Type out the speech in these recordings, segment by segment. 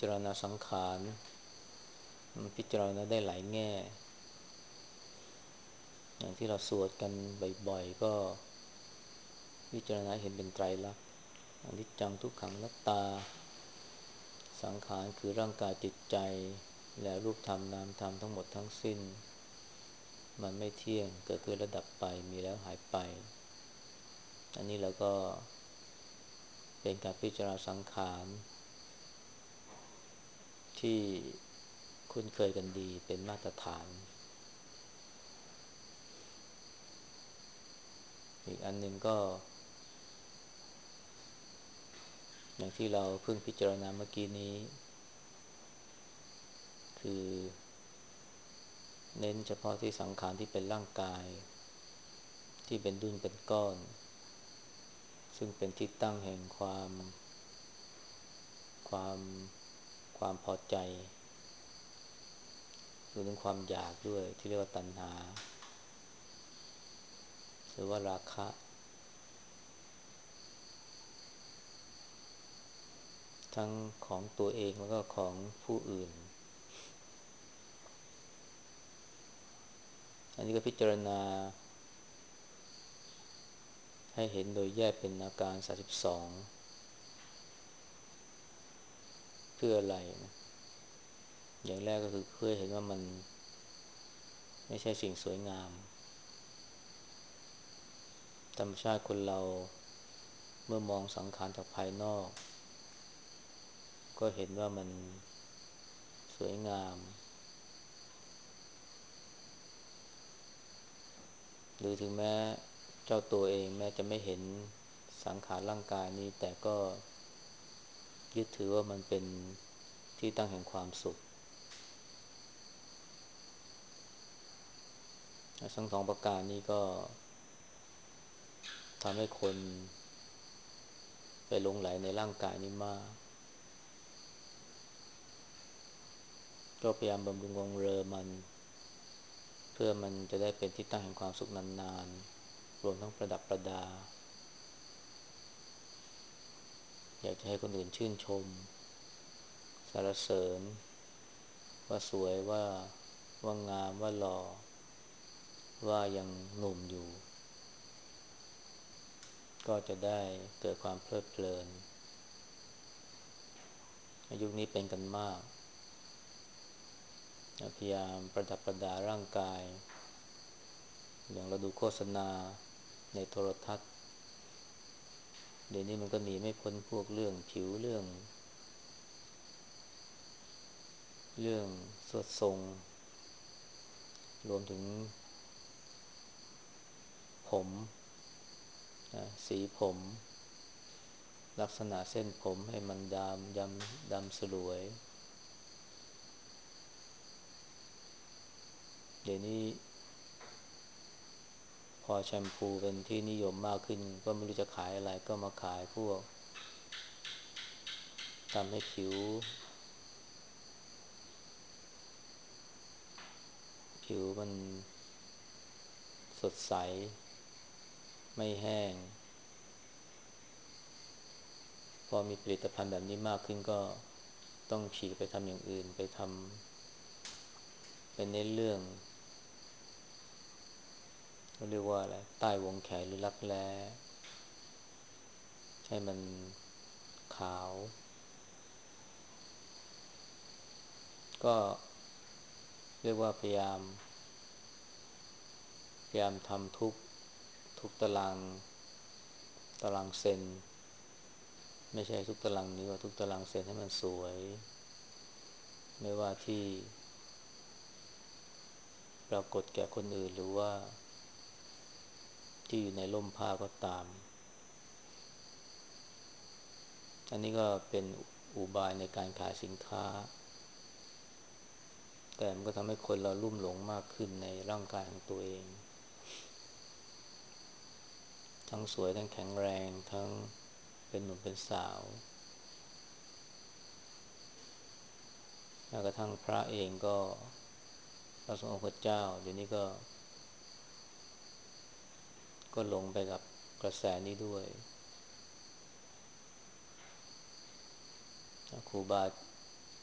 จารณาสังขารมันพิจารณาได้หลายแง่อย่างที่เราสวดกันบ่อยๆก็พิจารณาเห็นเป็นไตรลักษณ์อนิจจังทุกขังอนัตตาสังขารคือร่างกายจิตใจและรูปธรรมนามธรรมทั้งหมดทั้งสิ้นมันไม่เที่ยงเกิดขึ้นแล้วดับไปมีแล้วหายไปอันนี้เราก็เป็นการพิจารณาสังขารที่คุ้นเคยกันดีเป็นมาตรฐานอีกอันหนึ่งก็อย่างที่เราเพิ่งพิจารณาเมื่อกี้นี้คือเน้นเฉพาะที่สังขารที่เป็นร่างกายที่เป็นดุลเป็นก้อนซึ่งเป็นที่ตั้งแห่งความความพอใจรวมถึงความอยากด้วยที่เรียกว่าตัณหาหรือว่าราคะทั้งของตัวเองแล้วก็ของผู้อื่นอันนี้ก็พิจารณาให้เห็นโดยแยกเป็นอาการ32เพื่ออะไรนะอย่างแรกก็คือเพื่อเห็นว่ามันไม่ใช่สิ่งสวยงามธรรมชาติคนเราเมื่อมองสังขารจากภายนอกก็เห็นว่ามันสวยงามหรือถึงแม้เจ้าตัวเองแม้จะไม่เห็นสังขารร่างกายนี้แต่ก็ยึดถือว่ามันเป็นที่ตั้งแห่งความสุขทั้งสองประการนี้ก็ทำให้คนไปหลงไหลในร่างกายนี้มากก็พยายามบำรุงวงเรอมันเพื่อมันจะได้เป็นที่ตั้งแห่งความสุขนานๆรวมทั้งประดับประดาอยากจะให้คนอื่นชื่นชมสรรเสริญว่าสวยว่างามว่าหล่อว่ายังหนุ่มอยู่ก็จะได้เกิดความเพลิดเพลินยุคนี้เป็นกันมากพยายามประดับประดาร่างกายอย่างเราดูโฆษณาในโทรทัศน์เดี๋ยวนี้มันก็หนีไม่พ้นพวกเรื่องผิวเรื่องสวดทรงรวมถึงผมสีผมลักษณะเส้นผมให้มันดำสลวยเดี๋ยวนี้พอแชมพูเป็นที่นิยมมากขึ้นก็ไม่รู้จะขายอะไรก็มาขายพวกทำให้ผิวมันสดใสไม่แห้งพอมีผลิตภัณฑ์แบบนี้มากขึ้นก็ต้องฉีกไปทำอย่างอื่นไปทำเป็นเน้นเรื่องเขาเรียกว่าอะไรใต้วงแขนหรือรักแร้ให้มันขาวก็เรียกว่าพยายามทำทุกตารางเซนไม่ใช่ทุกตารางนิ้วทุกตารางเซนให้มันสวยไม่ว่าที่ปรากฏแก่คนอื่นหรือว่าที่อยู่ในร่มผ้าก็ตามอันนี้ก็เป็นอุบายในการขายสินค้าแต่มันก็ทำให้คนเราลุ่มหลงมากขึ้นในร่างกายของตัวเองทั้งสวยทั้งแข็งแรงทั้งเป็นหนุ่มเป็นสาวแม้กระทั่งพระเองก็พระสงฆ์องค์พระเจ้าเดี๋ยวนี้ก็หลงไปกับกระแสนี้ด้วยครูบา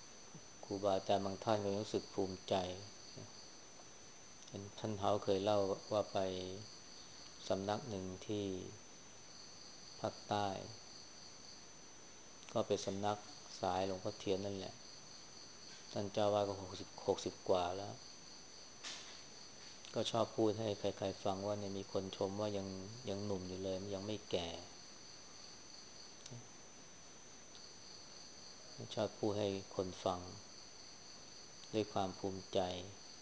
รูบาอาจารย์บางท่านก็รู้สึกภูมิใจเห็นท่านเฮาเคยเล่าว่าไปสำนักหนึ่งที่ภาคใต้ก็เป็นสำนักสายหลวงพ่อเทียนนั่นแหละท่านเจ้าวาดก็หกสิบกว่าแล้วก็ชอบพูดให้ใครๆฟังว่าเนี่ยมีคนชมว่ายังหนุ่มอยู่เลยยังไม่แก่ชอบพูดให้คนฟังด้วยความภูมิใจ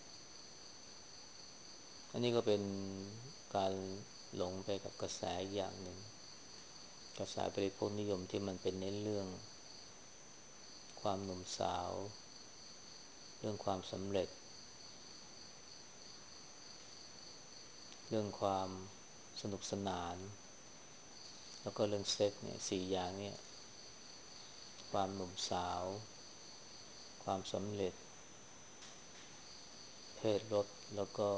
อันนี้ก็เป็นการหลงไปกับกระแสอย่างหนึ่งกระแสบริโภคนิยมที่มันเป็นเน้นเรื่องความหนุ่มสาวเรื่องความสำเร็จเรื่องความสนุกสนานแล้วก็เรื่องเซ็กเนี่ยสี่อย่างเนี่ยความหนุ่มสาวความสำเร็จเพศลดแล้วก็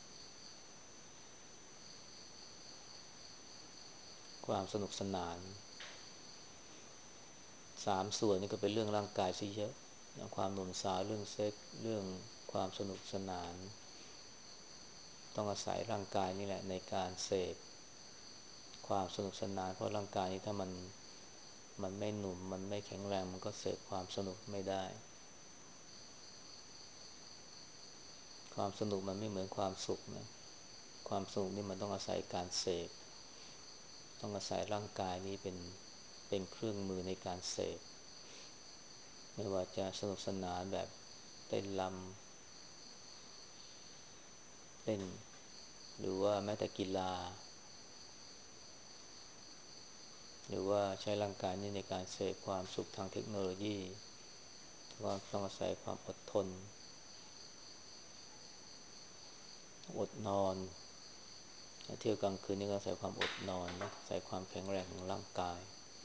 ความสนุกสนานสามส่วนนี้ก็เป็นเรื่องร่างกายซะเยอะอย่างความหนุ่มสาวเรื่องเซ็กเรื่องความสนุกสนานต้องอาศัยร่างกายนี่แหละในการเสพความสนุกสนานเพราะร่างกายนี้ถ้ามันไม่หนุ่มมันไม่แข็งแรงมันก็เสพความสนุกไม่ได้ความสนุกมันไม่เหมือนความสุขนะความสุขนี่มันต้องอาศัยการเสพต้องอาศัยร่างกายนี้เป็นเครื่องมือในการเสพไม่ว่าจะสนุกสนานแบบเต้นรำเต้นหรือว่าแม้แต่กีฬาหรือว่าใช้ร่างกายนี้ในการเสพความสุขทางเทคโนโลยีก็ต้องอาศัยความอดทนอดนอนเที่ยวกลางคืนนี่ก็อาศัยความอดนอนนะอาศัยความแข็งแรงของร่างกาย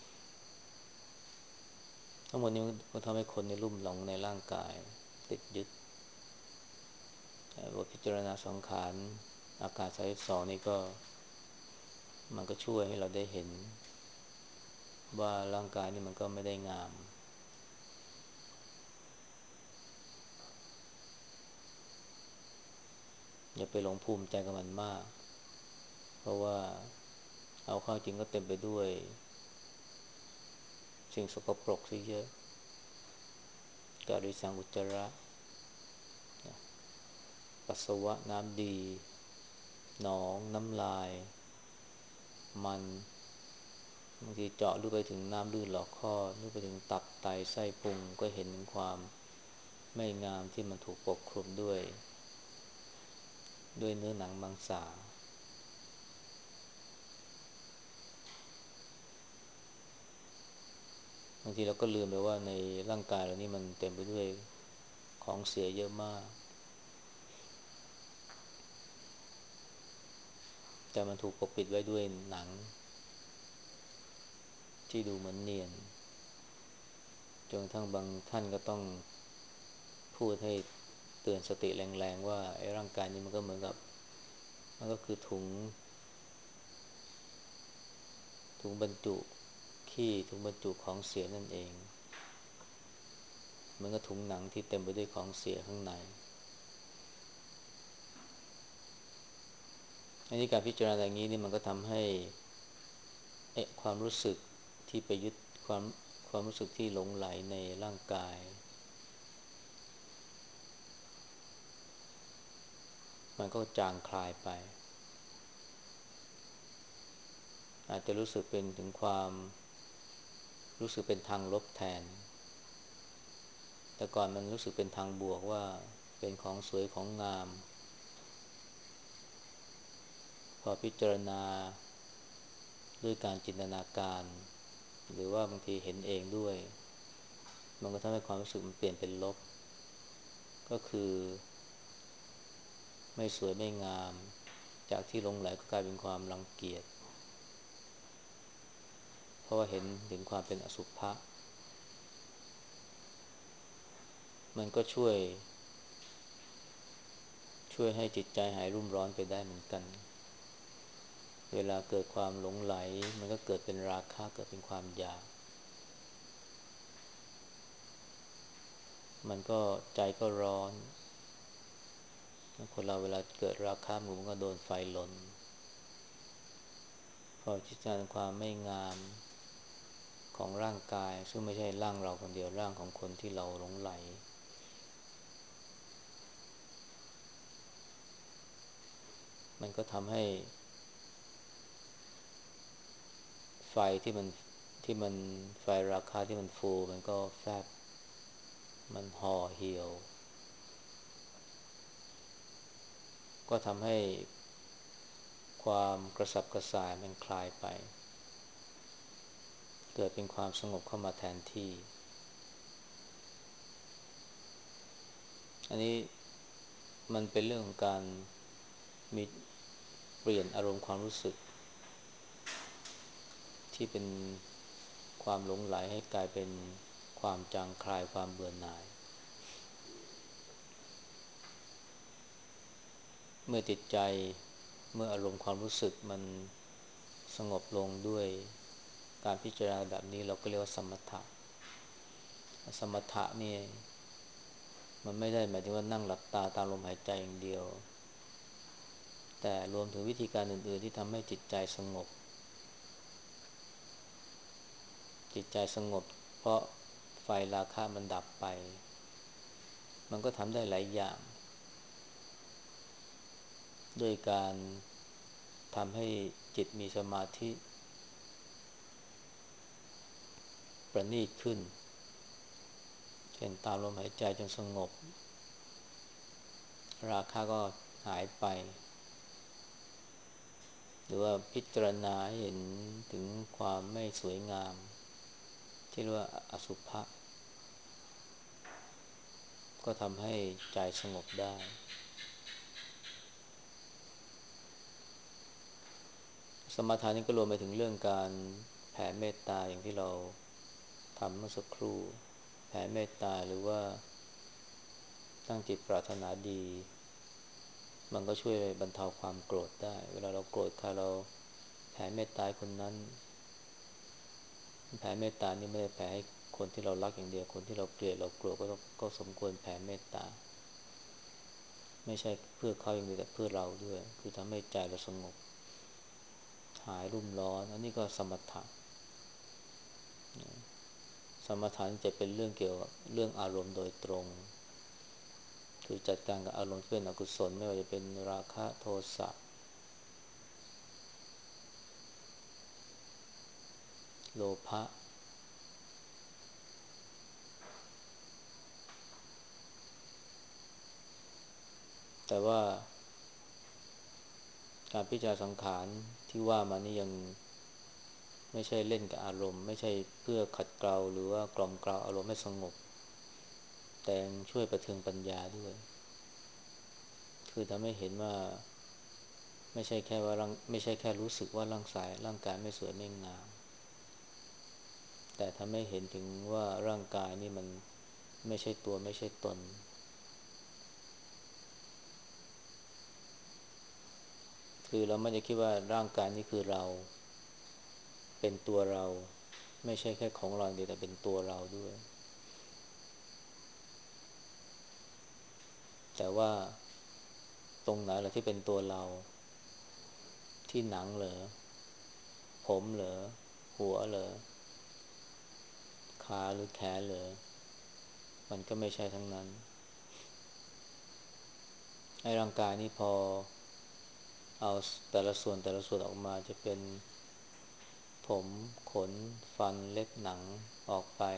ทั้งหมดนี้ก็ทำให้คนในลุ่มหลงในร่างกายติดยึดบทพิจารณาสังขารอาการ32นี่ก็มันก็ช่วยให้เราได้เห็นว่าร่างกายนี่มันก็ไม่ได้งามอย่าไปหลงภูมิใจกับมันมากเพราะว่าเอาเข้าจริงก็เต็มไปด้วยสิ่งสกปรกที่เยอะกาลิสังอุจจาระปัสสาวะน้ำดีหนองน้ำลายมันบางทีเจาะลึกไปถึงน้ำลื่นหลอกคอลึกไปถึงตับไตไส้พุงก็เห็นถึงความไม่งามที่มันถูกปกคลุมด้วยเนื้อหนังมังสาบางทีเราก็ลืมไปว่าในร่างกายเรานี่มันเต็มไปด้วยของเสียเยอะมากแต่มันถูกปกปิดไว้ด้วยหนังที่ดูเหมือนเนียนจนกระทั่งบางท่านก็ต้องพูดให้เตือนสติแรงๆว่าไอ้ร่างกายนี้มันก็เหมือนกับมันก็คือถุงบรรจุขี้ถุงบรรจุของเสียนั่นเองเหมือนกับถุงหนังที่เต็มไปด้วยของเสียข้างในอันนี้การพิจารณาอย่างนี้นี่มันก็ทำให้ความรู้สึกที่ไปยึดความความรู้สึกที่หลงไหลในร่างกายมันก็จางคลายไปอาจจะรู้สึกเป็นถึงความรู้สึกเป็นทางลบแทนแต่ก่อนมันรู้สึกเป็นทางบวกว่าเป็นของสวยของงามพอพิจารณาด้วยการจินตนาการหรือว่าบางทีเห็นเองด้วยมันก็ทำให้ความรู้สึกมันเปลี่ยนเป็นลบก็คือไม่สวยไม่งามจากที่หลงไหลก็กลายเป็นความรังเกียจเพราะว่าเห็นถึงความเป็นอสุภะมันก็ช่วยให้จิตใจหายรุ่มร้อนไปได้เหมือนกันเวลาเกิดความหลงไหลมันก็เกิดเป็นราคะเกิดเป็นความอยากมันก็ใจก็ร้อนคนเราเวลาเกิดราคะมันก็โดนไฟลนพอจิตใจความไม่งามของร่างกายซึ่งไม่ใช่ร่างเราคนเดียวร่างของคนที่เราหลงใหลมันก็ทำให้ไฟที่มันไฟราคาที่มันฟูมันก็แฟบมันห่อเหี่ยวก็ทำให้ความกระสับกระส่ายมันคลายไปเกิดเป็นความสงบเข้ามาแทนที่อันนี้มันเป็นเรื่องของการมีเปลี่ยนอารมณ์ความรู้สึกที่เป็นความหลงใหลให้กลายเป็นความจางคลายความเบื่อหน่ายเมื่อจิตใจเมื่ออารมณ์ความรู้สึกมันสงบลงด้วยการพิจารณาแบบนี้เราก็เรียกว่าสมถะสมถะนี่มันไม่ได้หมายถึงว่านั่งหลับตาตามลมหายใจอย่างเดียวแต่รวมถึงวิธีการอื่นๆที่ทำให้จิตใจสงบจิตใจสงบเพราะไฟราคะมันดับไปมันก็ทำได้หลายอย่างด้วยการทำให้จิตมีสมาธิประณีตขึ้นเช่นตามลมหายใจจนสงบราคะก็หายไปหรือว่าพิจารณาเห็นถึงความไม่สวยงามที่เรียกว่าอสุภะก็ทำให้ใจสงบได้สมถะนี้ก็รวมไปถึงเรื่องการแผ่เมตตาอย่างที่เราทำเมื่อสักครู่แผ่เมตตาหรือว่าตั้งจิตปรารถนาดีมันก็ช่วยบรรเทาความโกรธได้เวลาเราโกรธใครเราแผ่เมตตาคนนั้นแผ่เมตตานี่ไม่ได้แผ่ให้คนที่เรารักอย่างเดียวคนที่เราเกลียดเรากลัวก็สมควรแผ่เมตตาไม่ใช่เพื่อเขาอย่างเดียวแต่เพื่อเราด้วยคือทำให้ใจเราสงบหายรุ่มร้อนอันนี้ก็สมถะสมถะจะเป็นเรื่องเกี่ยวกับเรื่องอารมณ์โดยตรงคือจัดการกับอารมณ์ที่เป็นอกุศลไม่ว่าจะเป็นราคะโทสะโลภะแต่ว่าการพิจารณาสังขารที่ว่ามานี่ยังไม่ใช่เล่นกับอารมณ์ไม่ใช่เพื่อขัดเกลาหรือว่ากล่อมเกลาอารมณ์ให้สงบแต่ยังช่วยประเทืองปัญญาด้วยคือทำให้เห็นว่าไม่ใช่แค่รู้สึกว่าร่างกายไม่สวยไม่งามแต่ทำให้เห็นถึงว่าร่างกายนี่มันไม่ใช่ตัวไม่ใช่ตนคือเราไม่ได้คิดว่าร่างกายนี้คือเราเป็นตัวเราไม่ใช่แค่ของเราเดียวแต่เป็นตัวเราด้วยแต่ว่าตรงไหนล่ะที่เป็นตัวเราที่หนังเหรอผมเหรอหัวเหรอขาหรือแขนเหรอมันก็ไม่ใช่ทั้งนั้นไอ้ร่างกายนี้พอเอาแต่ละส่วนออกมาจะเป็นผมขนฟันเล็บหนังออกไป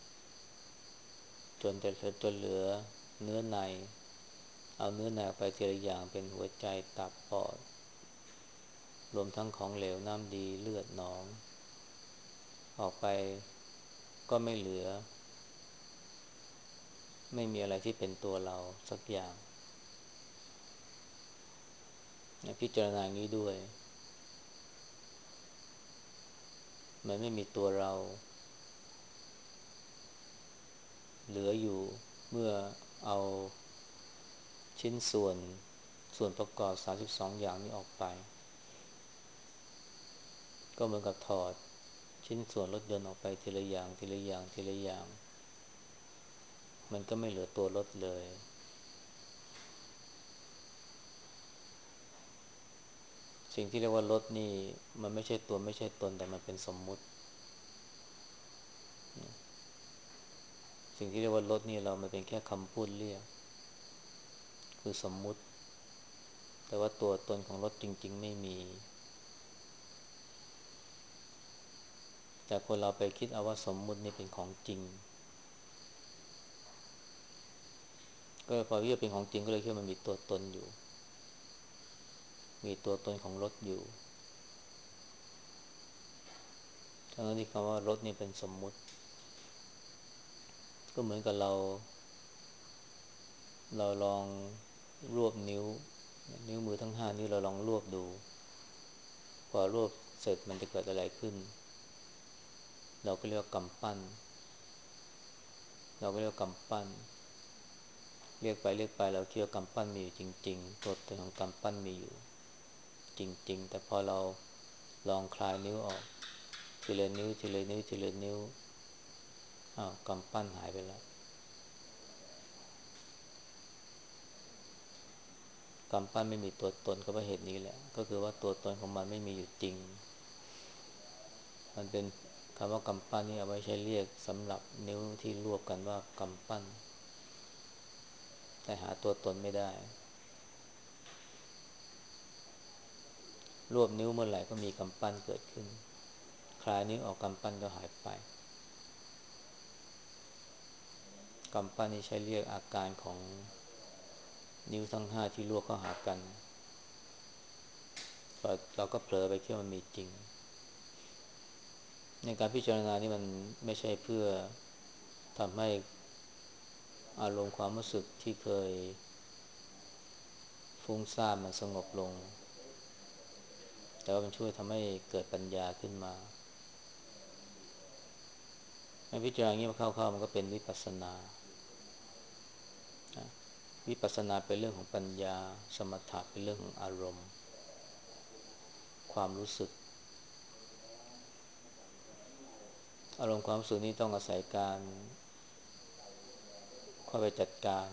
จนเหลือเนื้อในเอาเนื้อในออกไปทีละอย่างเป็นหัวใจตับปอดรวมทั้งของเหลวน้ำดีเลือดหนองออกไปก็ไม่เหลือไม่มีอะไรที่เป็นตัวเราสักอย่างพิจารณาอย่างนี้ด้วยมันไม่มีตัวเราเหลืออยู่เมื่อเอาชิ้นส่วนประกอบ32อย่างนี้ออกไปก็เหมือนกับถอดชิ้นส่วนรถยนต์ออกไปทีละอย่างทีละอย่างทีละอย่างมันก็ไม่เหลือตัวรถเลยสิ่งที่เรียกว่ารถนี่มันไม่ใช่ตัวไม่ใช่ตนแต่มันเป็นสมมุติสิ่งที่เรียกว่ารถนี่มันเป็นแค่คำพูดเรียกคือสมมุติแต่ว่าตัวตนของรถจริงๆไม่มีแต่คนเราไปคิดเอาว่าสมมุตินี่เป็นของจริงก็พอที่จะเป็นของจริงก็เลยคิดว่ามันมีตัวตนอยู่มีตัวตนของรถอยู่ทั้งที่คำว่ารถนี่เป็นสมมุติก็เหมือนกับเราลองรวบนิ้วมือทั้ง5 นิ้วเราลองรวบดูพอรวบเสร็จมันจะเกิดอะไรขึ้นเราก็เรียกว่ากำปั้นเราก็เรียกว่ากำปั้นเรียกไปเรียกไปเราคิดว่ากำปั้นมีอยู่จริงๆตัวตนของกำปั้นมีอยู่จริงๆแต่พอเราลองคลายนิ้วออกทีละนิ้วทีละนิ้วทีละนิ้วอ้าวกำปั้นหายไปแล้วกำปั้นไม่มีตัวตนก็เพราะเหตุนี้แหละก็คือว่าตัวตนของมันไม่มีอยู่จริงมันเป็นคำว่ากำปั้นนี่เอาไว้ใช้เรียกสำหรับนิ้วที่รวบกันว่ากำปั้นแต่หาตัวตนไม่ได้รวบนิ้วเมื่อไหร่ก็มีกำปั้นเกิดขึ้นคลายนิ้วออกกำปั้นก็หายไปกำปั้นนี่ใช้เรียกอาการของนิ้วทั้ง5ที่รวบเข้าหากันเราก็เผลอไปคิดว่ามันมีจริงในการพิจารณานี่มันไม่ใช่เพื่อทำให้อารมณ์ความรู้สึกที่เคยฟุ้งซ่านมันสงบลงแต่ว่ามันช่วยทำให้เกิดปัญญาขึ้นมาให้พิจารณาอย่างนี้มาเข้าๆมันก็เป็นวิปัสสนาวิปัสสนาเป็นเรื่องของปัญญาสมถะเป็นเรื่องของอารมณ์ความรู้สึกอารมณ์ความรู้สึกนี้ต้องอาศัยการเข้าไปจัดการ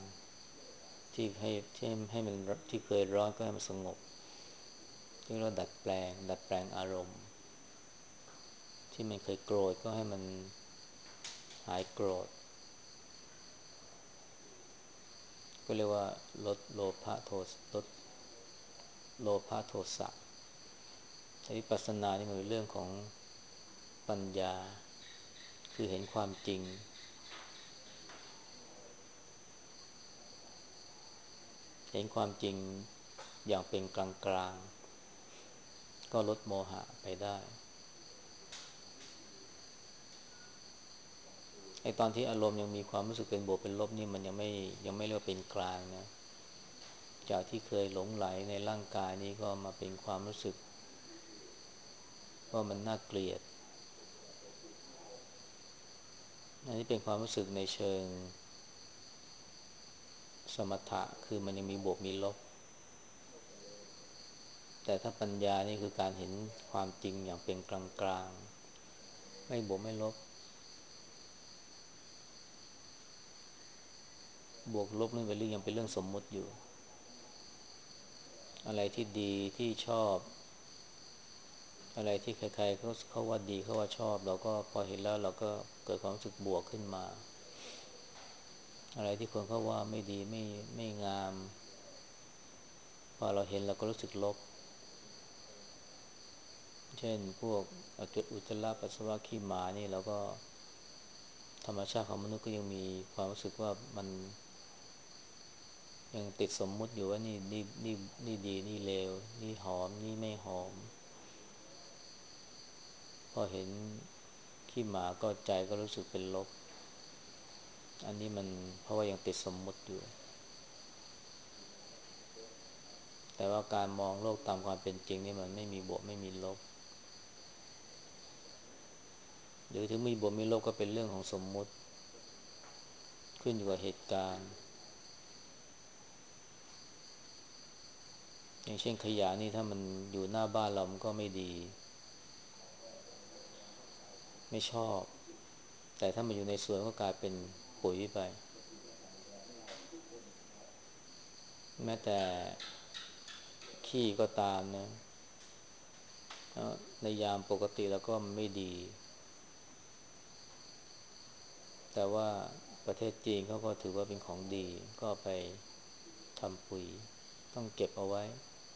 ที่ให้มันที่เคยร้อนก็ให้มันสงบที่เราดัดแปลงอารมณ์ที่มันเคยโกรธก็ให้มันหายโกรธก็เรียกว่าลดโลภะโทสะลดโลภะโทสะวิปัสสนานี่มันเป็นเรื่องของปัญญาคือเห็นความจริงเห็นความจริงอย่างเป็นกลางๆก็ลดโมหะไปได้ไอ้ตอนที่อารมณ์ยังมีความรู้สึกเป็นบวกเป็นลบนี่มันยังไม่เรียกว่าเป็นกลางนะจากที่เคยหลงไหลในร่างกายนี้ก็มาเป็นความรู้สึกว่ามันน่าเกลียดอันนี้เป็นความรู้สึกในเชิงสมถะคือมันยังมีบวกมีลบแต่ถ้าปัญญานี่คือการเห็นความจริงอย่างเป็นกลางๆไม่บวกไม่ลบบวกลบนั่นเป็นเรื่องยังเป็นเรื่องสมมุติอยู่อะไรที่ดีที่ชอบอะไรที่ใครๆเขาว่าดีเขาว่าชอบเราก็พอเห็นแล้วเราก็เกิดความรู้สึกบวกขึ้นมาอะไรที่คนเขาว่าไม่ดีไม่งามพอเราเห็นเราก็รู้สึกลบเช่นพวกอุจจาระปัสสาวะขี้หมานี่เราก็ธรรมชาติของมนุษย์ก็ยังมีความรู้สึกว่ามันยังติดสมมุติอยู่ว่านี่ดีนี่เลวนี่หอมนี่ไม่หอมพอเห็นขี้หมาก็ใจก็รู้สึกเป็นลบอันนี้มันเพราะว่ายังติดสมมุติอยู่แต่ว่าการมองโลกตามความเป็นจริงนี่มันไม่มีบวกไม่มีลบหรือถึงมีบวกมีลบก็เป็นเรื่องของสมมุติขึ้นอยู่กับเหตุการณ์อย่างเช่นขยะนี่ถ้ามันอยู่หน้าบ้านเรามันก็ไม่ดีไม่ชอบแต่ถ้ามันอยู่ในสวนก็กลายเป็นปุ๋ยไปแม้แต่ขี้ก็ตามนะในยามปกติแล้วก็ไม่ดีแต่ว่าประเทศจีนเขาก็ถือว่าเป็นของดีก็ไปทำปุ๋ยต้องเก็บเอาไว้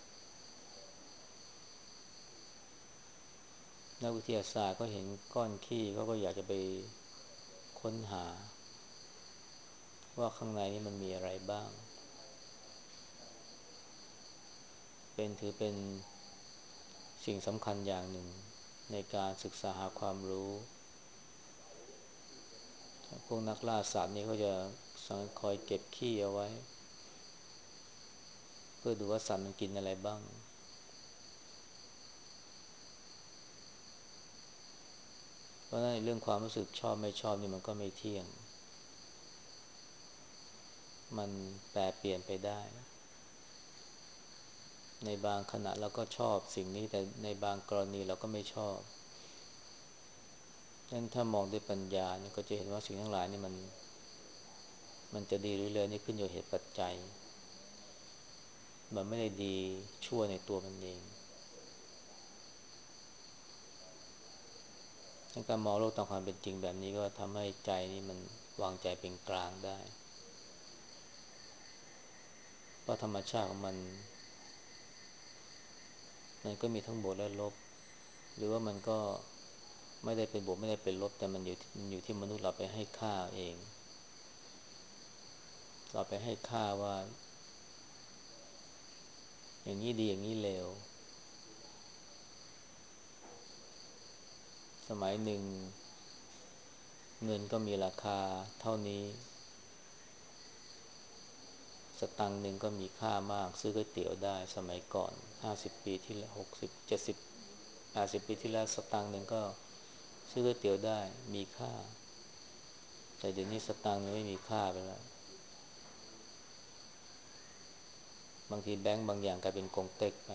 นักวิทยาศาสตร์ก็เห็นก้อนขี้เขาก็อยากจะไปค้นหาว่าข้างในนี่มันมีอะไรบ้างถือเป็นสิ่งสำคัญอย่างหนึ่งในการศึกษาหาความรู้พวกนักล่าสัตว์นี่เขาจะคอยเก็บขี้เอาไว้เพื่อดูว่าสัตว์มันกินอะไรบ้างเพราะฉะนั้นเรื่องความรู้สึกชอบไม่ชอบนี่มันก็ไม่เที่ยงมันแปรเปลี่ยนไปได้ในบางขณะเราก็ชอบสิ่งนี้แต่ในบางกรณีเราก็ไม่ชอบดังนั้นถ้ามองด้วยปัญญาเนี่ยก็จะเห็นว่าสิ่งทั้งหลายนี่มันจะดีหรือเลวนี่ขึ้นอยู่เหตุปัจจัยมันไม่ได้ดีชั่วในตัวมันเองการมองโลกตามความเป็นจริงแบบนี้ก็ทำให้ใจนี่มันวางใจเป็นกลางได้เพราะธรรมชาติของมันก็มีทั้งบวกและลบหรือว่ามันก็ไม่ได้เป็นบวกไม่ได้เป็นลบแต่มันอยู่ที่มนุษย์เราไปให้ค่าเองเราไปให้ค่าว่าอย่างนี้ดีอย่างนี้เลวสมัยหนึ่งเงินก็มีราคาเท่านี้สตังค์หนึ่งก็มีค่ามากซื้อก๋วยเตี๋ยวได้สมัยก่อน50 ปีที่แล้ว60 7080 ปีที่แล้วสตังค์หนึ่งก็ซื้อก๋วยเตี๋ยวได้มีค่าแต่เดี๋ยวนี้สตังค์ไม่มีค่าไปแล้วบางทีแบงก์บางอย่างกลายเป็นกงเต็กไป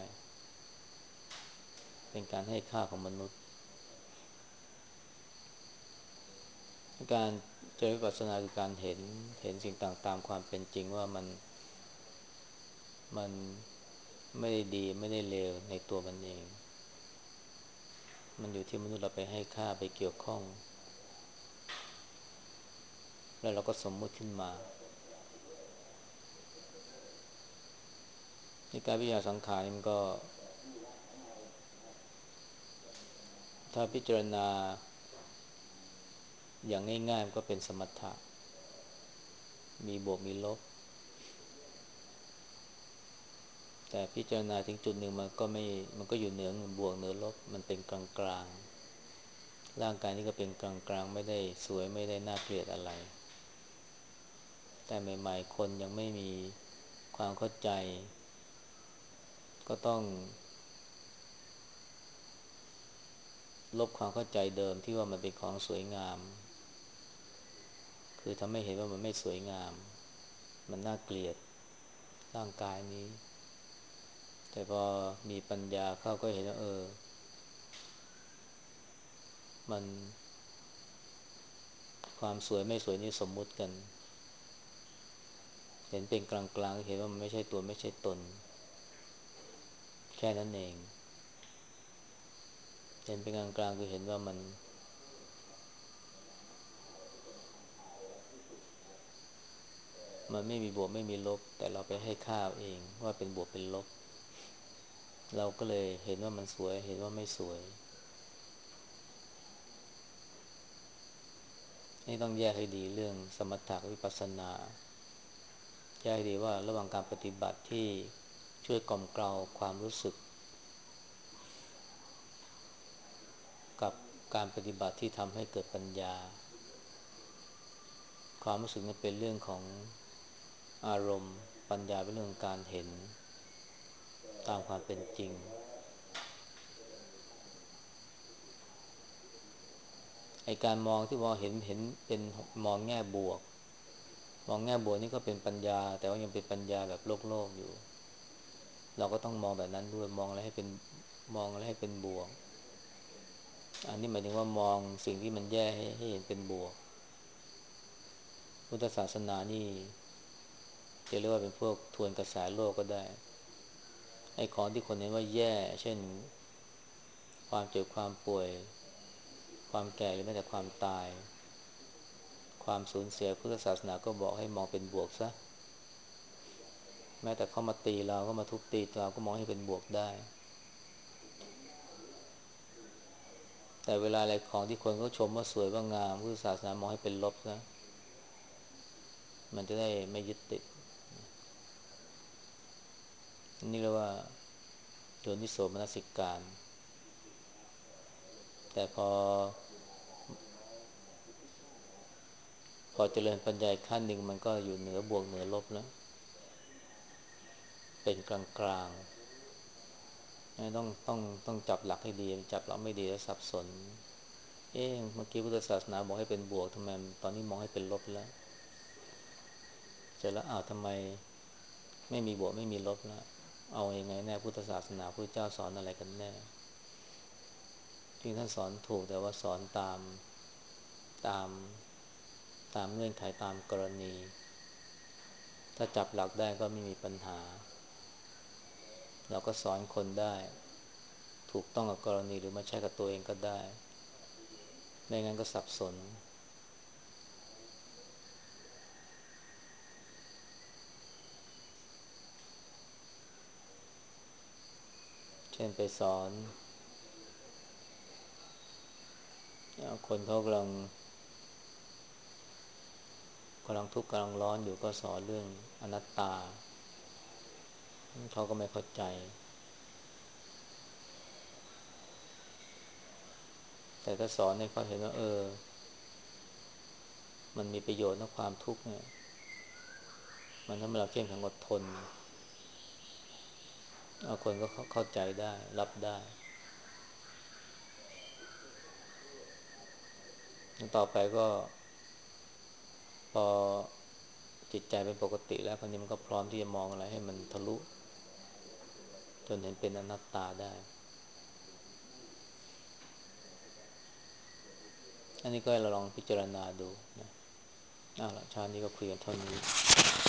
เป็นการให้ค่าของมนุษย์การเจริญวิปัสสนาคือการเห็นสิ่งต่างตามความเป็นจริงว่ามันไม่ได้ดีไม่ได้เลวในตัวมันเองมันอยู่ที่มนุษย์เราไปให้ค่าไปเกี่ยวข้องแล้วเราก็สมมุติขึ้นมาในการวิทยาสังขารนี่มันก็ถ้าพิจารณาอย่างง่ายๆมันก็เป็นสมถะมีบวกมีลบแต่พิจารณาถึงจุดหนึ่งมันก็อยู่เหนือบวกเหนือลบมันเป็นกลางๆร่างกายนี่ก็เป็นกลางๆไม่ได้สวยไม่ได้น่าเกลียดอะไรแต่ใหม่ๆคนยังไม่มีความเข้าใจก็ต้องลบความเข้าใจเดิมที่ว่ามันเป็นของสวยงามคือทำให้เห็นว่ามันไม่สวยงามมันน่าเกลียดร่างกายนี้แต่พอมีปัญญาเข้าก็เห็นว่ามันความสวยไม่สวยนี่สมมุติกันเห็นเป็นกลางๆเห็นว่ามันไม่ใช่ตัวไม่ใช่ตนแค่นั้นเองเห็นเป็นกลางๆคือเห็นว่ามันไม่มีบวกไม่มีลบแต่เราไปให้ค่าเองว่าเป็นบวกเป็นลบเราก็เลยเห็นว่ามันสวยเห็นว่าไม่สวยนี่ต้องแยกให้ดีเรื่องสมถะกับวิปัสสนาแยกให้ดีว่าระหว่างการปฏิบัติที่ช่วยกล่อมเกลาความรู้สึกกับการปฏิบัติที่ทำให้เกิดปัญญาความรู้สึกนั้นเป็นเรื่องของอารมณ์ปัญญาเป็นเรื่องการเห็นตามความเป็นจริงไอการมองที่มองเห็นเป็นมองแง่บวกมองแง่บวกนี่ก็เป็นปัญญาแต่ว่ายังเป็นปัญญาแบบโลกอยู่เราก็ต้องมองแบบนั้นด้วยมองอะไรให้เป็นบวกอันนี้หมายถึงว่ามองสิ่งที่มันแย่ให้เห็นเป็นบวกพุทธศาสนานี่จะเรียกว่าเป็นพวกทวนกระแสโลกก็ได้ไอ้ของที่คนเห็นว่าแย่เช่นความเจ็บความป่วยความแก่หรือแม้แต่ความตายความสูญเสียพุทธศาสนาก็บอกให้มองเป็นบวกซะแม้แต่เขามาตีเราก็มาทุบตีเราก็มองให้เป็นบวกได้แต่เวลาอะไรของที่คนเขาชมว่าสวยว่างามพุทธศาสนามองให้เป็นลบนะมันจะได้ไม่ยึดติดนี่เรียกว่าโยนิโสมนสิการแต่พอเจริญปัญญาขั้นหนึ่งมันก็อยู่เหนือบวกเหนือลบแล้วเป็นกลางกลางต้องจับหลักให้ดีจับหลักไม่ดีแล้วสับสนเมื่อกี้พุทธศาสนาบอกให้เป็นบวกทำไมตอนนี้มองให้เป็นลบแล้วเสร็จแล้วทำไมไม่มีบวกไม่มีลบแล้วเอาอยัางไงแน่พุทธศาสนาพระเจ้าสอนอะไรกันแน่ที่ท่านสอนถูกแต่ว่าสอนตามตามเงื่อนไขตามกรณีถ้าจับหลักได้ก็ไม่มีปัญหาเราก็สอนคนได้ถูกต้องกับกรณีหรือมาใช้กับตัวเองก็ได้ไม่งั้นก็สับสนเช่นไปสอนคนเขากำลังทุกข์กำลังร้อนอยู่ก็สอนเรื่องอนัตตาเขาก็ไม่เข้าใจแต่ถ้าสอนให้เขาเห็นว่ามันมีประโยชน์นะความทุกข์เนี่ยมันทำให้เราเข้มแข็งอดทนคนก็เข้าใจได้รับได้ต่อไปก็พอจิตใจเป็นปกติแล้วคราวนี้มันก็พร้อมที่จะมองอะไรให้มันทะลุจนเห็นเป็นอนัตตาได้อันนี้ก็ให้เราลองพิจารณาดูนะเอาละชาตินี้ก็คุยกันเท่านี้